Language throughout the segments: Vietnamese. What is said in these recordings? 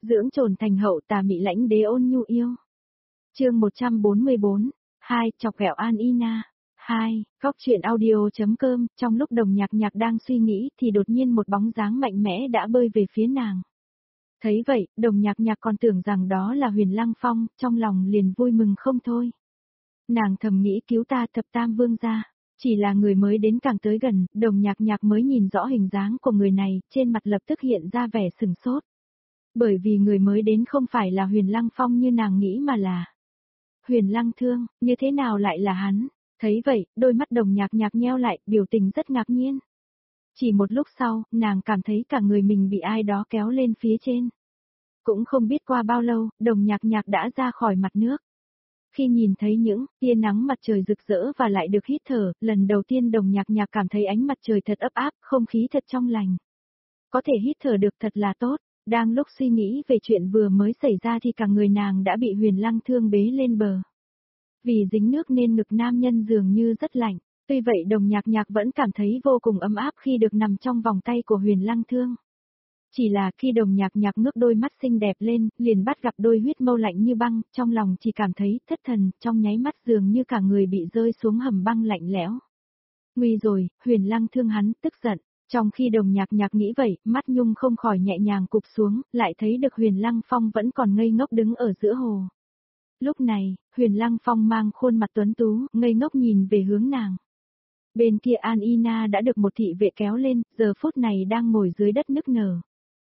dưỡng trồn thành hậu tà mị lãnh đế ôn nhu yêu. Chương 144, 2, chọc ghẹo An Ina. 2, góc truyện audio.com, trong lúc Đồng Nhạc Nhạc đang suy nghĩ thì đột nhiên một bóng dáng mạnh mẽ đã bơi về phía nàng. Thấy vậy, Đồng Nhạc Nhạc còn tưởng rằng đó là Huyền Lăng Phong, trong lòng liền vui mừng không thôi. Nàng thầm nghĩ cứu ta thập tam vương gia. Chỉ là người mới đến càng tới gần, Đồng Nhạc Nhạc mới nhìn rõ hình dáng của người này, trên mặt lập tức hiện ra vẻ sừng sốt. Bởi vì người mới đến không phải là Huyền Lăng Phong như nàng nghĩ mà là Huyền Lăng Thương, như thế nào lại là hắn? Thấy vậy, đôi mắt Đồng Nhạc Nhạc nheo lại, biểu tình rất ngạc nhiên. Chỉ một lúc sau, nàng cảm thấy cả người mình bị ai đó kéo lên phía trên. Cũng không biết qua bao lâu, Đồng Nhạc Nhạc đã ra khỏi mặt nước. Khi nhìn thấy những tia nắng mặt trời rực rỡ và lại được hít thở, lần đầu tiên Đồng Nhạc Nhạc cảm thấy ánh mặt trời thật ấm áp, không khí thật trong lành. Có thể hít thở được thật là tốt. Đang lúc suy nghĩ về chuyện vừa mới xảy ra thì cả người nàng đã bị Huyền Lăng Thương bế lên bờ. Vì dính nước nên ngực nam nhân dường như rất lạnh. Tuy vậy Đồng Nhạc Nhạc vẫn cảm thấy vô cùng ấm áp khi được nằm trong vòng tay của Huyền Lăng Thương. Chỉ là khi Đồng Nhạc Nhạc ngước đôi mắt xinh đẹp lên, liền bắt gặp đôi huyết mâu lạnh như băng, trong lòng chỉ cảm thấy thất thần, trong nháy mắt dường như cả người bị rơi xuống hầm băng lạnh lẽo. Nguy rồi, Huyền Lăng Thương hắn tức giận. Trong khi Đồng Nhạc Nhạc nghĩ vậy, mắt Nhung không khỏi nhẹ nhàng cụp xuống, lại thấy được Huyền Lăng Phong vẫn còn ngây ngốc đứng ở giữa hồ. Lúc này, Huyền Lăng Phong mang khuôn mặt tuấn tú, ngây ngốc nhìn về hướng nàng. Bên kia An Ina đã được một thị vệ kéo lên, giờ phút này đang ngồi dưới đất nức nở.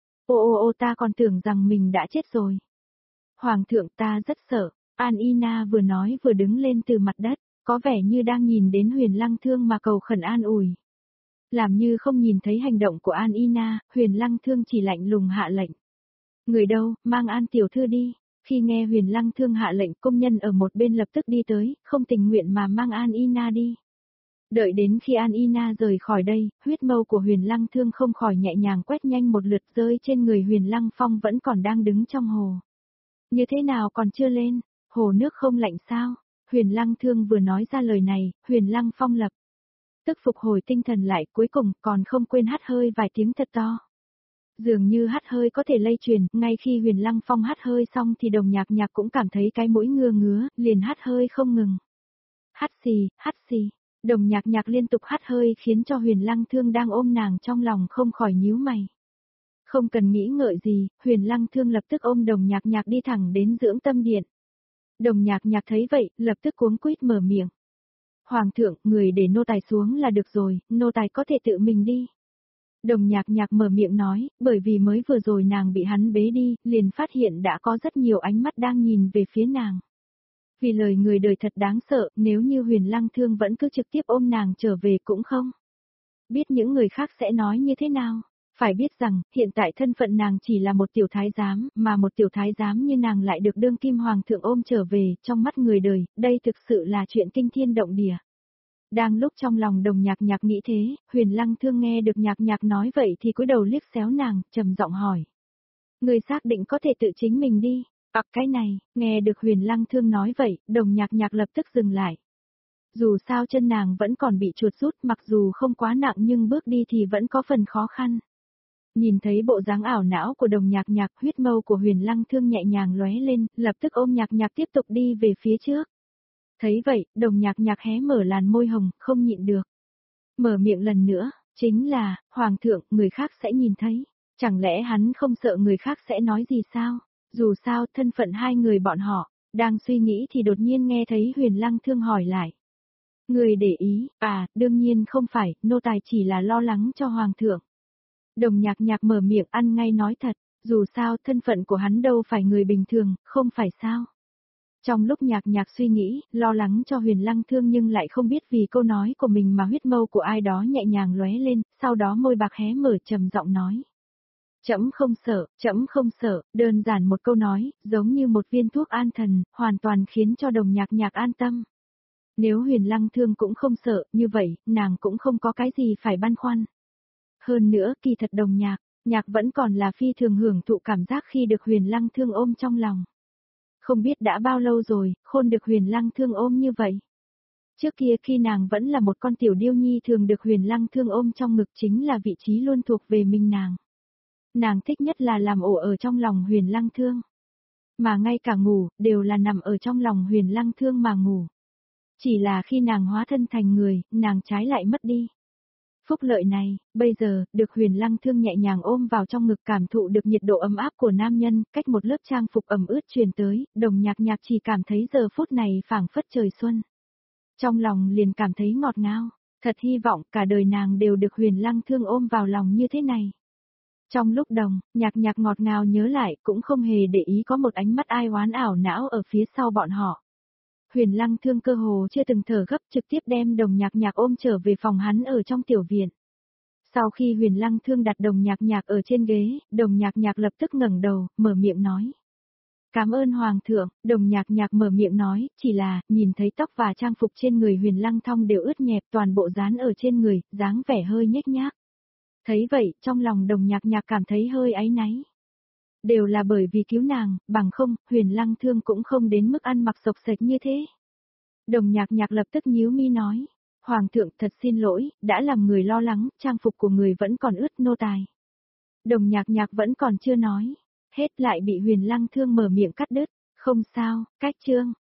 Ô ta còn tưởng rằng mình đã chết rồi. Hoàng thượng ta rất sợ, An Ina vừa nói vừa đứng lên từ mặt đất, có vẻ như đang nhìn đến Huyền Lăng Thương mà cầu khẩn an ủi. Làm như không nhìn thấy hành động của An Ina, Huyền Lăng Thương chỉ lạnh lùng hạ lệnh. Người đâu, mang An tiểu thư đi. Khi nghe Huyền Lăng Thương hạ lệnh, công nhân ở một bên lập tức đi tới, không tình nguyện mà mang An Ina đi. Đợi đến khi An Ina rời khỏi đây, huyết mâu của Huyền Lăng Thương không khỏi nhẹ nhàng quét nhanh một lượt rơi trên người Huyền Lăng Phong vẫn còn đang đứng trong hồ. Như thế nào còn chưa lên, hồ nước không lạnh sao? Huyền Lăng Thương vừa nói ra lời này, Huyền Lăng Phong lập tức phục hồi tinh thần lại, cuối cùng còn không quên hắt hơi vài tiếng thật to. Dường như hắt hơi có thể lây truyền, ngay khi Huyền Lăng Phong hắt hơi xong thì Đồng Nhạc Nhạc cũng cảm thấy cái mũi ngứa ngứa, liền hắt hơi không ngừng. Hắt xì, Đồng Nhạc Nhạc liên tục hắt hơi khiến cho Huyền Lăng Thương đang ôm nàng trong lòng không khỏi nhíu mày. Không cần nghĩ ngợi gì, Huyền Lăng Thương lập tức ôm Đồng Nhạc Nhạc đi thẳng đến dưỡng tâm điện. Đồng Nhạc Nhạc thấy vậy, lập tức cuống quýt mở miệng. Hoàng thượng, người để nô tài xuống là được rồi, nô tài có thể tự mình đi. Đồng Nhạc Nhạc mở miệng nói, bởi vì mới vừa rồi nàng bị hắn bế đi, liền phát hiện đã có rất nhiều ánh mắt đang nhìn về phía nàng. Vì lời người đời thật đáng sợ, nếu như Huyền Lăng Thương vẫn cứ trực tiếp ôm nàng trở về cũng không biết những người khác sẽ nói như thế nào. Phải biết rằng, hiện tại thân phận nàng chỉ là một tiểu thái giám, mà một tiểu thái giám như nàng lại được đương kim hoàng thượng ôm trở về, trong mắt người đời, đây thực sự là chuyện kinh thiên động địa. Đang lúc trong lòng Đồng Nhạc Nhạc nghĩ thế, Huyền Lăng Thương nghe được Nhạc Nhạc nói vậy thì cúi đầu liếc xéo nàng, trầm giọng hỏi. Người xác định có thể tự chính mình đi. Cái này, nghe được Huyền Lăng Thương nói vậy, Đồng Nhạc Nhạc lập tức dừng lại. Dù sao chân nàng vẫn còn bị chuột rút, mặc dù không quá nặng nhưng bước đi thì vẫn có phần khó khăn. Nhìn thấy bộ dáng ảo não của Đồng Nhạc Nhạc, huyết mâu của Huyền Lăng Thương nhẹ nhàng lóe lên, lập tức ôm Nhạc Nhạc tiếp tục đi về phía trước. Thấy vậy, Đồng Nhạc Nhạc hé mở làn môi hồng, không nhịn được. Mở miệng lần nữa, chính là, Hoàng thượng, người khác sẽ nhìn thấy. Chẳng lẽ hắn không sợ người khác sẽ nói gì sao? Dù sao, thân phận hai người bọn họ, đang suy nghĩ thì đột nhiên nghe thấy Huyền Lăng Thương hỏi lại. Người để ý, đương nhiên không phải, nô tài chỉ là lo lắng cho Hoàng thượng. Đồng Nhạc Nhạc mở miệng ăn ngay nói thật, dù sao thân phận của hắn đâu phải người bình thường, không phải sao. Trong lúc Nhạc Nhạc suy nghĩ, lo lắng cho Huyền Lăng Thương nhưng lại không biết vì câu nói của mình mà huyết mâu của ai đó nhẹ nhàng lóe lên, sau đó môi bạc hé mở trầm giọng nói. Trẫm không sợ, đơn giản một câu nói, giống như một viên thuốc an thần, hoàn toàn khiến cho Đồng Nhạc Nhạc an tâm. Nếu Huyền Lăng Thương cũng không sợ, như vậy, nàng cũng không có cái gì phải băn khoăn. Hơn nữa, kỳ thật Đồng Nhạc vẫn còn là phi thường hưởng thụ cảm giác khi được Huyền Lăng Thương ôm trong lòng. Không biết đã bao lâu rồi, Khôn được Huyền Lăng Thương ôm như vậy. Trước kia khi nàng vẫn là một con tiểu điêu nhi thường được Huyền Lăng Thương ôm trong ngực chính là vị trí luôn thuộc về mình nàng. Nàng thích nhất là làm ổ ở trong lòng Huyền Lăng Thương. Mà ngay cả ngủ, đều là nằm ở trong lòng Huyền Lăng Thương mà ngủ. Chỉ là khi nàng hóa thân thành người, nàng trái lại mất đi. Phúc lợi này, bây giờ, được Huyền Lăng Thương nhẹ nhàng ôm vào trong ngực, cảm thụ được nhiệt độ ấm áp của nam nhân, cách một lớp trang phục ẩm ướt truyền tới, Đồng Nhạc Nhạc chỉ cảm thấy giờ phút này phảng phất trời xuân. Trong lòng liền cảm thấy ngọt ngào, thật hy vọng cả đời nàng đều được Huyền Lăng Thương ôm vào lòng như thế này. Trong lúc Đồng Nhạc Nhạc ngọt ngào nhớ lại, cũng không hề để ý có một ánh mắt ai oán ảo não ở phía sau bọn họ. Huyền Lăng Thương cơ hồ chưa từng thở gấp, trực tiếp đem Đồng Nhạc Nhạc ôm trở về phòng hắn ở trong tiểu viện. Sau khi Huyền Lăng Thương đặt Đồng Nhạc Nhạc ở trên ghế, Đồng Nhạc Nhạc lập tức ngẩng đầu, mở miệng nói. Cảm ơn Hoàng thượng. Đồng Nhạc Nhạc mở miệng nói, chỉ là, nhìn thấy tóc và trang phục trên người Huyền Lăng Thong đều ướt nhẹp, toàn bộ dán ở trên người, dáng vẻ hơi nhếch nhác. Thấy vậy, trong lòng Đồng Nhạc Nhạc cảm thấy hơi áy náy. Đều là bởi vì cứu nàng, bằng không, Huyền Lăng Thương cũng không đến mức ăn mặc xộc xệch như thế. Đồng Nhạc Nhạc lập tức nhíu mi nói, Hoàng thượng thật xin lỗi, đã làm người lo lắng, trang phục của người vẫn còn ướt, nô tài. Đồng Nhạc Nhạc vẫn còn chưa nói, hết lại bị Huyền Lăng Thương mở miệng cắt đứt, không sao, cách chương.